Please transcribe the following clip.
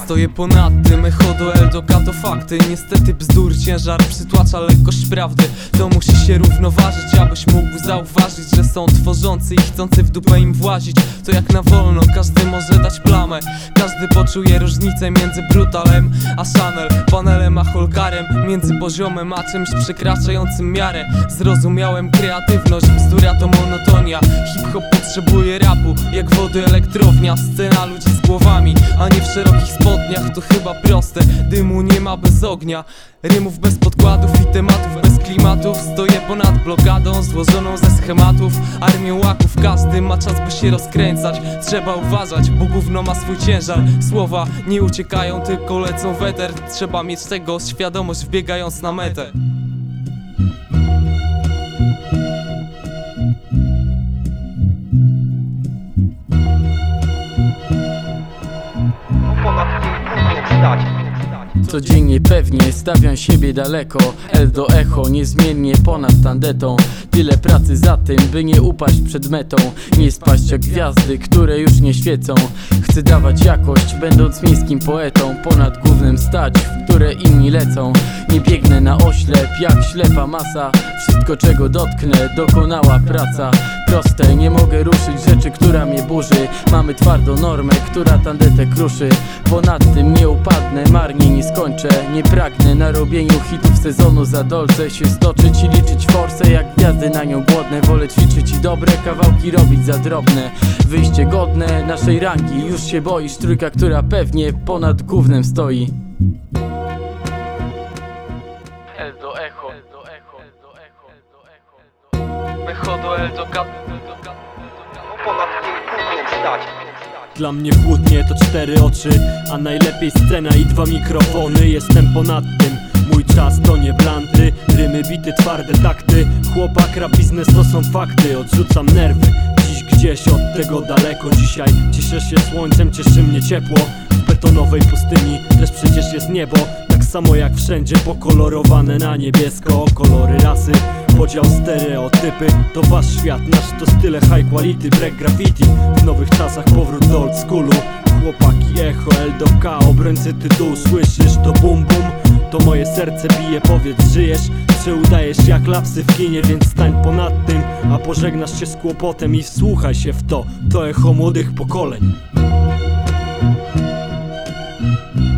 Stoję ponad tym, echo do Eldoka to fakty. Niestety bzdur, ciężar przytłacza lekkość prawdy. To musi się równoważyć, abyś mógł zauważyć, że są tworzący i chcący w dupę im włazić. To jak na wolno, każdy może dać plamę. Każdy poczuje różnicę między brutalem a Chanel, panelem a holkarem, między poziomem a czymś przekraczającym miarę. Zrozumiałem kreatywność, bzdura to monotonia. Hip-hop potrzebuje rapu, jak wody elektrownia. Scena ludzi z głowami, a nie w szerokich spodniach. To chyba proste, dymu nie ma bez ognia. Rymów bez podkładów i tematów bez klimatów. Stoję ponad blokadą złożoną ze schematów. Armią łaków, każdy ma czas by się rozkręcać. Trzeba uważać, bo gówno ma swój ciężar. Słowa nie uciekają, tylko lecą w eter. Trzeba mieć tego świadomość, wbiegając na metę. Codziennie pewnie stawiam siebie daleko. L do echo, niezmiennie ponad tandetą. Tyle pracy za tym, by nie upaść przed metą. Nie spaść jak gwiazdy, które już nie świecą. Chcę dawać jakość, będąc miejskim poetą. Ponad głównym stać, w które inni lecą. Nie biegnę na oślep, jak ślepa masa. Wszystko czego dotknę, dokonała praca. Proste, nie mogę ruszyć rzeczy, która mnie burzy. Mamy twardą normę, która tandetę kruszy. Ponad tym nie upadnę, marnie nie skończę. Nie pragnę na robieniu hitów sezonu za dolce się stoczyć i liczyć forsę jak gwiazdy na nią głodne. Wolę ćwiczyć i dobre kawałki robić za drobne. Wyjście godne naszej rangi, już się boisz. Trójka, która pewnie ponad gównem stoi. L do echo. Echo do Eldoka. Ponad tym gównem stać. Dla mnie kłótnie to 4 oczy, a najlepiej scena i 2 mikrofony. Jestem ponad tym, mój czas to nie blanty. Rymy, bity, twarde takty. Chłopak, rap, biznes to są fakty. Odrzucam nerwy, dziś gdzieś od tego daleko. Dzisiaj cieszę się słońcem, cieszy mnie ciepło. W betonowej pustyni też przecież jest niebo. Tak samo jak wszędzie pokolorowane na niebiesko. Kolory rasy, podział stereotypy. To wasz świat, nasz to style high quality. Break graffiti, w nowych czasach powrót do old schoolu. Chłopaki, echo, L-K, obrońcy tytułu. Słyszysz to bum bum? To moje serce bije, powiedz, żyjesz? Czy udajesz jak lapsy w kinie? Więc stań ponad tym, a pożegnasz się z kłopotem i wsłuchaj się w to. To echo młodych pokoleń.